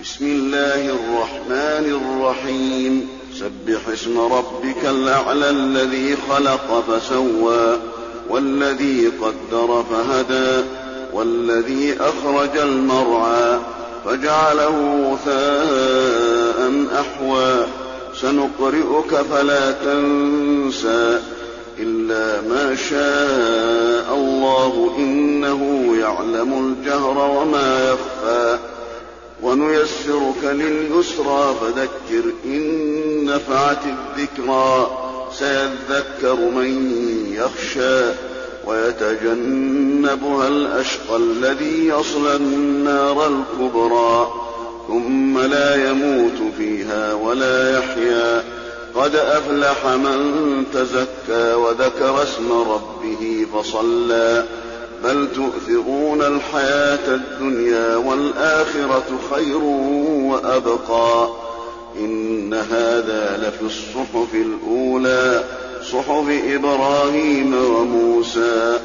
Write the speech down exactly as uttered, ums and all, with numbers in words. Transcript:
بسم الله الرحمن الرحيم سبح اسم ربك الأعلى الذي خلق فسوى والذي قدر فهدى والذي أخرج المرعى فجعله غثاء أحوى سنقرئك فلا تنسى إلا ما شاء الله إنه يعلم الجهر وما يخفى ونيسرك لليسرى فذكر إن نفعت الذكرى سيذكر من يخشى ويتجنبها الأشقى الذي يصلى النار الكبرى ثم لا يموت فيها ولا يحيا قد أفلح من تزكى وذكر اسم ربه فصلى بل تؤثرون الحياة الدنيا والآخرة خير وأبقى إن هذا لفي الصحف الأولى صحف إبراهيم وموسى